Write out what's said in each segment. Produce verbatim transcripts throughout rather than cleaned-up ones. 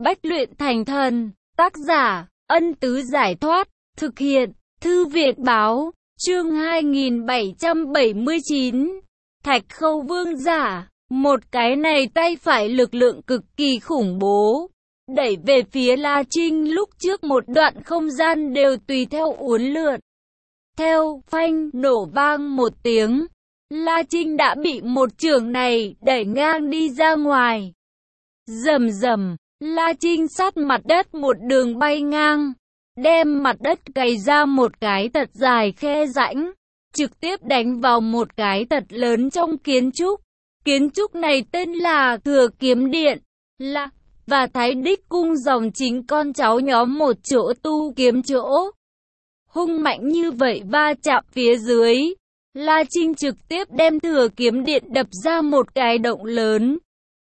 Bách luyện thành thần. Tác giả, Ân Tứ Giải Thoát. Thực hiện, Thư Việt Báo. Chương hai nghìn bảy trăm bảy mươi chín. Thạch Khâu Vương Giả. Một cái này tay phải lực lượng cực kỳ khủng bố. Đẩy về phía La Trinh, lúc trước một đoạn không gian đều tùy theo uốn lượn. Theo phanh nổ vang một tiếng, La Trinh đã bị một chưởng này đẩy ngang đi ra ngoài. Rầm rầm, La Trinh sát mặt đất một đường bay ngang, đem mặt đất cày ra một cái thật dài khe rãnh, trực tiếp đánh vào một cái thật lớn trong kiến trúc. Kiến trúc này tên là Thừa Kiếm Điện, là và Thái Đích Cung dòng chính con cháu nhóm một chỗ tu kiếm chỗ. Hung mạnh như vậy va chạm phía dưới, La Trinh trực tiếp đem Thừa Kiếm Điện đập ra một cái động lớn.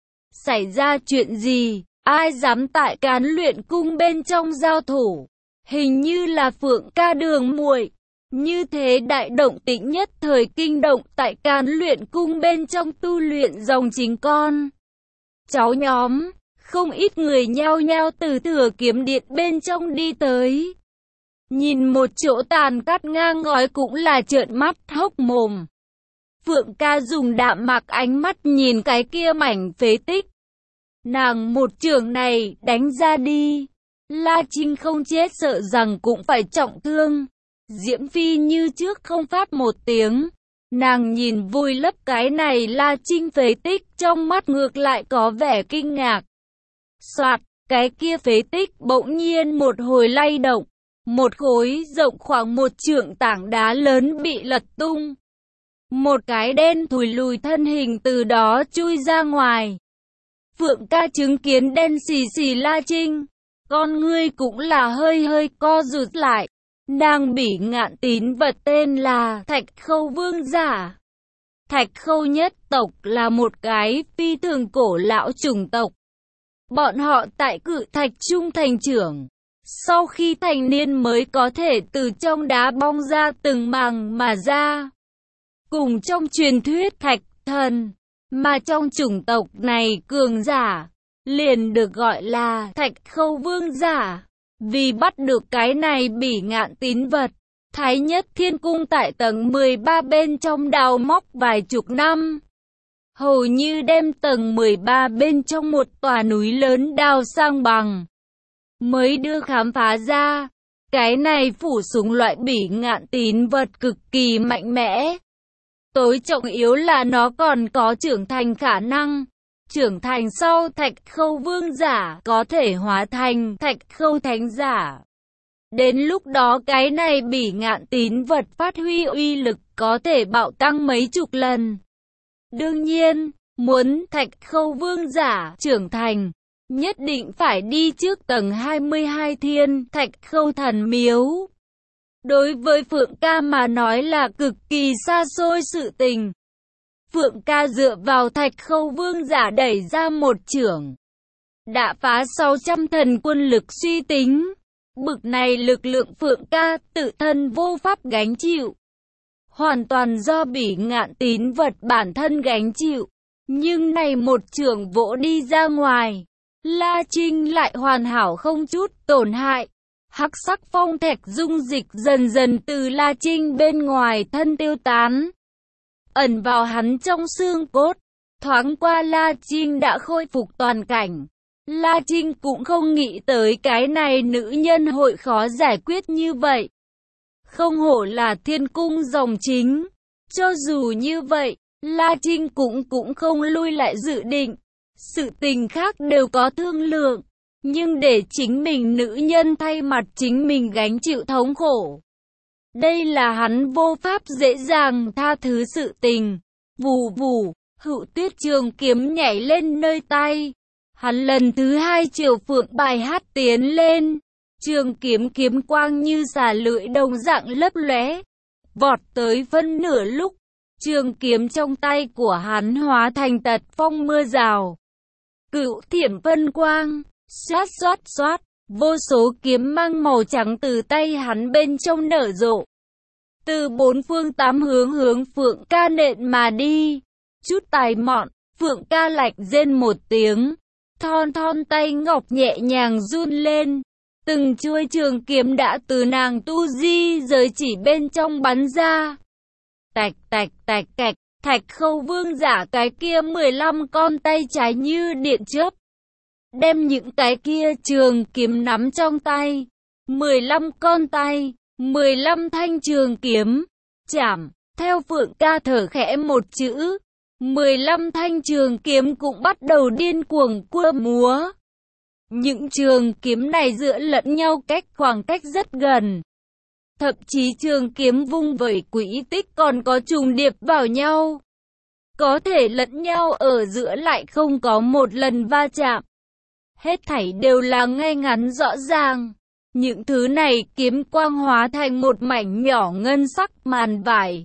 Xảy ra chuyện gì? Ai dám tại Cán Luyện Cung bên trong giao thủ? Hình như là Phượng Ca Đường muội. Như thế đại động tĩnh nhất thời kinh động tại Cán Luyện Cung bên trong tu luyện dòng chính con cháu nhóm. Không ít người nhao nhao từ Thừa Kiếm Điện bên trong đi tới. Nhìn một chỗ tàn cắt ngang ngói cũng là trợn mắt hốc mồm. Phượng Ca dùng đạm mạc ánh mắt nhìn cái kia mảnh phế tích. Nàng một chưởng này đánh ra đi, La Trinh không chết sợ rằng cũng phải trọng thương. Diễm Phi như trước không phát một tiếng. Nàng nhìn vùi lấp cái này La Trinh phế tích, trong mắt ngược lại có vẻ kinh ngạc. Soạt, cái kia phế tích bỗng nhiên một hồi lay động. Một khối rộng khoảng một trượng tảng đá lớn bị lật tung. Một cái đen thùi lùi thân hình từ đó chui ra ngoài. Phượng Ca chứng kiến đen xì xì La Trinh, con ngươi cũng là hơi hơi co rụt lại. Nàng Bỉ Ngạn tín vật tên là Thạch Khâu Vương Giả. Thạch Khâu nhất tộc là một cái phi thường cổ lão chủng tộc. Bọn họ tại Cự Thạch Trung thành trưởng. Sau khi thành niên mới có thể từ trong đá bong ra từng màng mà ra. Cùng trong truyền thuyết Thạch Thần, mà trong chủng tộc này cường giả liền được gọi là Thạch Khâu Vương Giả. Vì bắt được cái này Bỉ Ngạn tín vật, Thái Nhất Thiên Cung tại tầng mười ba bên trong đào móc vài chục năm. Hầu như đem tầng mười ba bên trong một tòa núi lớn đào sang bằng, mới đưa khám phá ra. Cái này phủ súng loại Bỉ Ngạn tín vật cực kỳ mạnh mẽ. Tối trọng yếu là nó còn có trưởng thành khả năng. Trưởng thành sau Thạch Khâu Vương Giả có thể hóa thành Thạch Khâu Thánh Giả. Đến lúc đó cái này Bỉ Ngạn tín vật phát huy uy lực có thể bạo tăng mấy chục lần. Đương nhiên, muốn Thạch Khâu Vương Giả trưởng thành, nhất định phải đi trước tầng hai mươi hai Thiên Thạch Khâu Thần Miếu. Đối với Phượng Ca mà nói là cực kỳ xa xôi sự tình. Phượng Ca dựa vào Thạch Khâu Vương Giả đẩy ra một chưởng, đã phá sáu trăm thần quân lực suy tính. Bực này lực lượng Phượng Ca tự thân vô pháp gánh chịu, hoàn toàn do Bỉ Ngạn tín vật bản thân gánh chịu. Nhưng này một chưởng vỗ đi ra ngoài, La Trinh lại hoàn hảo không chút tổn hại. Hắc sắc phong thạch dung dịch dần dần từ La Trinh bên ngoài thân tiêu tán, ẩn vào hắn trong xương cốt. Thoáng qua La Trinh đã khôi phục toàn cảnh. La Trinh cũng không nghĩ tới cái này nữ nhân hội khó giải quyết như vậy. Không hổ là Thiên Cung dòng chính. Cho dù như vậy, La Trinh cũng cũng không lui lại dự định. Sự tình khác đều có thương lượng, nhưng để chính mình nữ nhân thay mặt chính mình gánh chịu thống khổ, đây là hắn vô pháp dễ dàng tha thứ sự tình. Vù vù, Hữu Tuyết trường kiếm nhảy lên nơi tay. Hắn lần thứ hai chiều phượng bài hát tiến lên. Trường kiếm kiếm quang như xà lưỡi đồng dạng lấp lóe, vọt tới phân nửa lúc, trường kiếm trong tay của hắn hóa thành tật phong mưa rào. Cửu thiểm vân quang, xoát xoát xoát, vô số kiếm mang màu trắng từ tay hắn bên trong nở rộ. Từ bốn phương tám hướng hướng Phượng Ca nện mà đi. Chút tài mọn, Phượng Ca lạch rên một tiếng, Thon thon tay ngọc nhẹ nhàng run lên. Từng chuôi trường kiếm đã từ nàng tu di giới chỉ bên trong bắn ra. Tạch tạch tạch cạch, Thạch Khâu Vương giả cái kia mười lăm con tay trái như điện chớp, đem những cái kia trường kiếm nắm trong tay. mười lăm con tay, mười lăm thanh trường kiếm, chảm, theo Phượng Ca thở khẽ một chữ, mười lăm thanh trường kiếm cũng bắt đầu điên cuồng cua múa. Những trường kiếm này dựa lẫn nhau cách khoảng cách rất gần. Thậm chí trường kiếm vung vẩy quỹ tích còn có trùng điệp vào nhau. Có thể lẫn nhau ở giữa lại không có một lần va chạm. Hết thảy đều là ngay ngắn rõ ràng. Những thứ này kiếm quang hóa thành một mảnh nhỏ ngân sắc màn vải,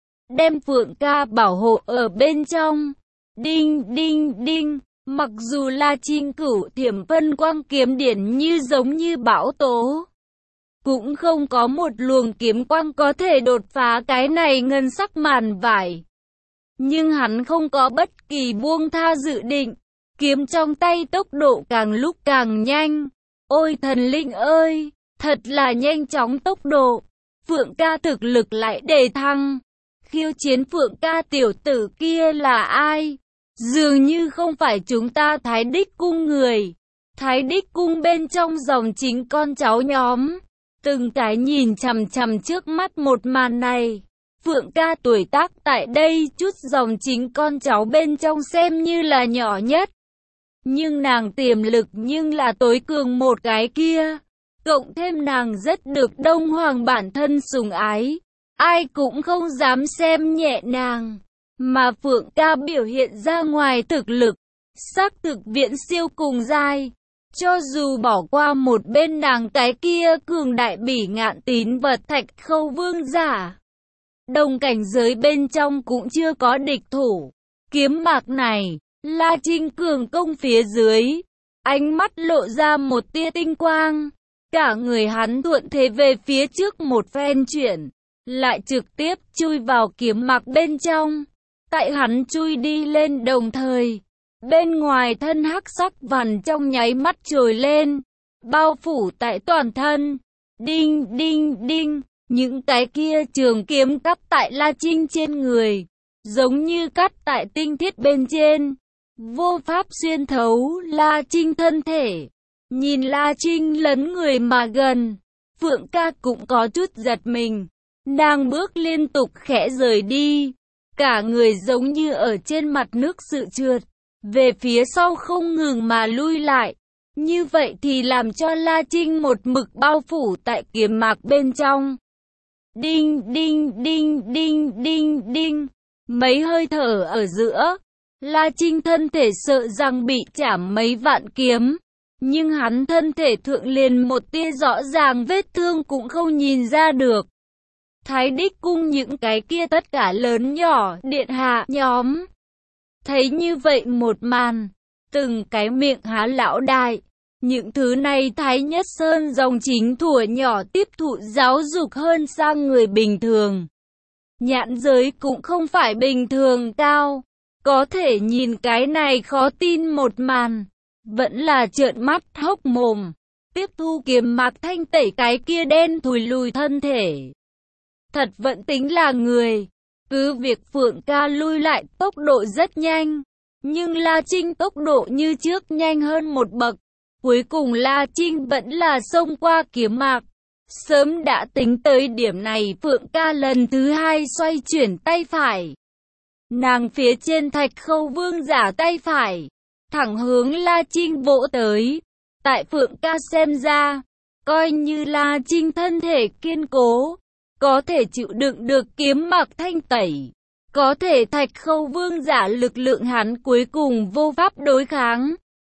đem Phượng Ca bảo hộ ở bên trong. Đinh đinh đinh, mặc dù là Trinh Cửu Thiểm Vân Quang kiếm điển như giống như bão tố, cũng không có một luồng kiếm quang có thể đột phá cái này ngân sắc màn vải. Nhưng hắn không có bất kỳ buông tha dự định, kiếm trong tay tốc độ càng lúc càng nhanh. Ôi thần linh ơi, thật là nhanh chóng tốc độ. Phượng Ca thực lực lại đề thăng. Khiêu chiến Phượng Ca tiểu tử kia là ai? Dường như không phải chúng ta Thái Đích Cung người. Thái Đích Cung bên trong dòng chính con cháu nhóm, từng cái nhìn chằm chằm trước mắt một màn này. Phượng Ca tuổi tác tại đây chút dòng chính con cháu bên trong xem như là nhỏ nhất. Nhưng nàng tiềm lực nhưng là tối cường một cái kia. Cộng thêm nàng rất được Đông Hoàng bản thân sủng ái. Ai cũng không dám xem nhẹ nàng. Mà Phượng Ca biểu hiện ra ngoài thực lực, xác thực viễn siêu cùng giai. Cho dù bỏ qua một bên nàng cái kia cường đại bỉ ngạn tín vật Thạch Khâu Vương giả, đồng cảnh giới bên trong cũng chưa có địch thủ. Kiếm mạc này, La Trinh cường công phía dưới, ánh mắt lộ ra một tia tinh quang. Cả người hắn thuận thế về phía trước một phen chuyển, lại trực tiếp chui vào kiếm mạc bên trong. Tại hắn chui đi lên đồng thời, bên ngoài thân hắc sắc vằn trong nháy mắt trồi lên, bao phủ tại toàn thân. Đinh đinh đinh, những cái kia trường kiếm cắt tại La Trinh trên người, giống như cắt tại tinh thiết bên trên, vô pháp xuyên thấu La Trinh thân thể. Nhìn La Trinh lấn người mà gần, Phượng Ca cũng có chút giật mình. Nàng bước liên tục khẽ rời đi, cả người giống như ở trên mặt nước sự trượt, về phía sau không ngừng mà lui lại. Như vậy thì làm cho La Trinh một mực bao phủ tại kiếm mạc bên trong. Đinh đinh đinh đinh đinh đinh, mấy hơi thở ở giữa, La Trinh thân thể sợ rằng bị chảm mấy vạn kiếm, nhưng hắn thân thể thượng liền một tia rõ ràng vết thương cũng không nhìn ra được. Thái Đích Cung những cái kia tất cả lớn nhỏ điện hạ nhóm thấy như vậy một màn, từng cái miệng há lão đại. Những thứ này Thái Nhất Sơn dòng chính thuở nhỏ tiếp thụ giáo dục hơn sang người bình thường. Nhãn giới cũng không phải bình thường cao, có thể nhìn cái này khó tin một màn, vẫn là trợn mắt hốc mồm. Tiếp thu kiếm mạc thanh tẩy cái kia đen thùi lùi thân thể. Thật vẫn tính là người. Cứ việc Phượng Ca lui lại tốc độ rất nhanh, nhưng La Trinh tốc độ như trước nhanh hơn một bậc. Cuối cùng La Trinh vẫn là xông qua kiếm mạc. Sớm đã tính tới điểm này, Phượng Ca lần thứ hai xoay chuyển tay phải. Nàng phía trên Thạch Khâu Vương giả tay phải, thẳng hướng La Trinh vỗ tới. Tại Phượng Ca xem ra, coi như La Trinh thân thể kiên cố, có thể chịu đựng được kiếm mạc thanh tẩy. Có thể Thạch Khâu Vương giả lực lượng hắn cuối cùng vô pháp đối kháng.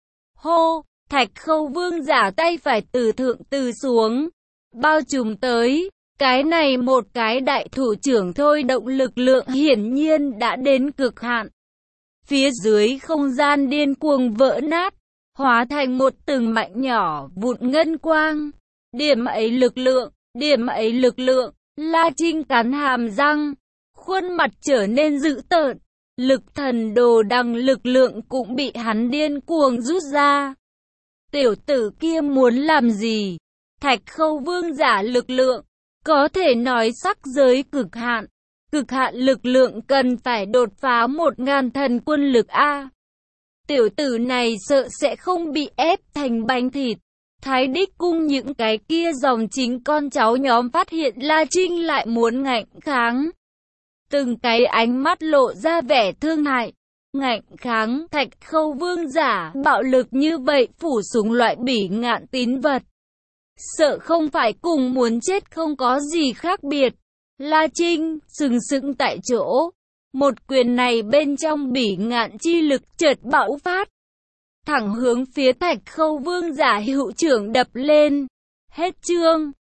Hô! Thạch Khâu Vương giả tay phải từ thượng từ xuống, bao trùm tới. Cái này một cái đại thủ trưởng thôi động lực lượng hiển nhiên đã đến cực hạn. Phía dưới không gian điên cuồng vỡ nát, hóa thành một từng mảnh nhỏ vụn ngân quang. Điểm ấy lực lượng, điểm ấy lực lượng, La Trinh cắn hàm răng, khuôn mặt trở nên dữ tợn. Lực thần đồ đằng lực lượng cũng bị hắn điên cuồng rút ra. Tiểu tử kia muốn làm gì? Thạch Khâu vương giả lực lượng, có thể nói sắc giới cực hạn. Cực hạn lực lượng cần phải đột phá một ngàn thần quân lực A. Tiểu tử này sợ sẽ không bị ép thành bánh thịt. Thái Đích cung những cái kia dòng chính con cháu nhóm phát hiện La Trinh lại muốn ngạnh kháng. Từng cái ánh mắt lộ ra vẻ thương hại. Ngạnh kháng, Thạch Khâu vương giả, bạo lực như vậy phủ súng loại bỉ ngạn tín vật. Sợ không phải cùng muốn chết không có gì khác biệt. La Trinh, sừng sững tại chỗ. Một quyền này bên trong bỉ ngạn chi lực chợt bạo phát. Thẳng hướng phía Thạch Khâu vương giả hữu trưởng đập lên. Hết chương.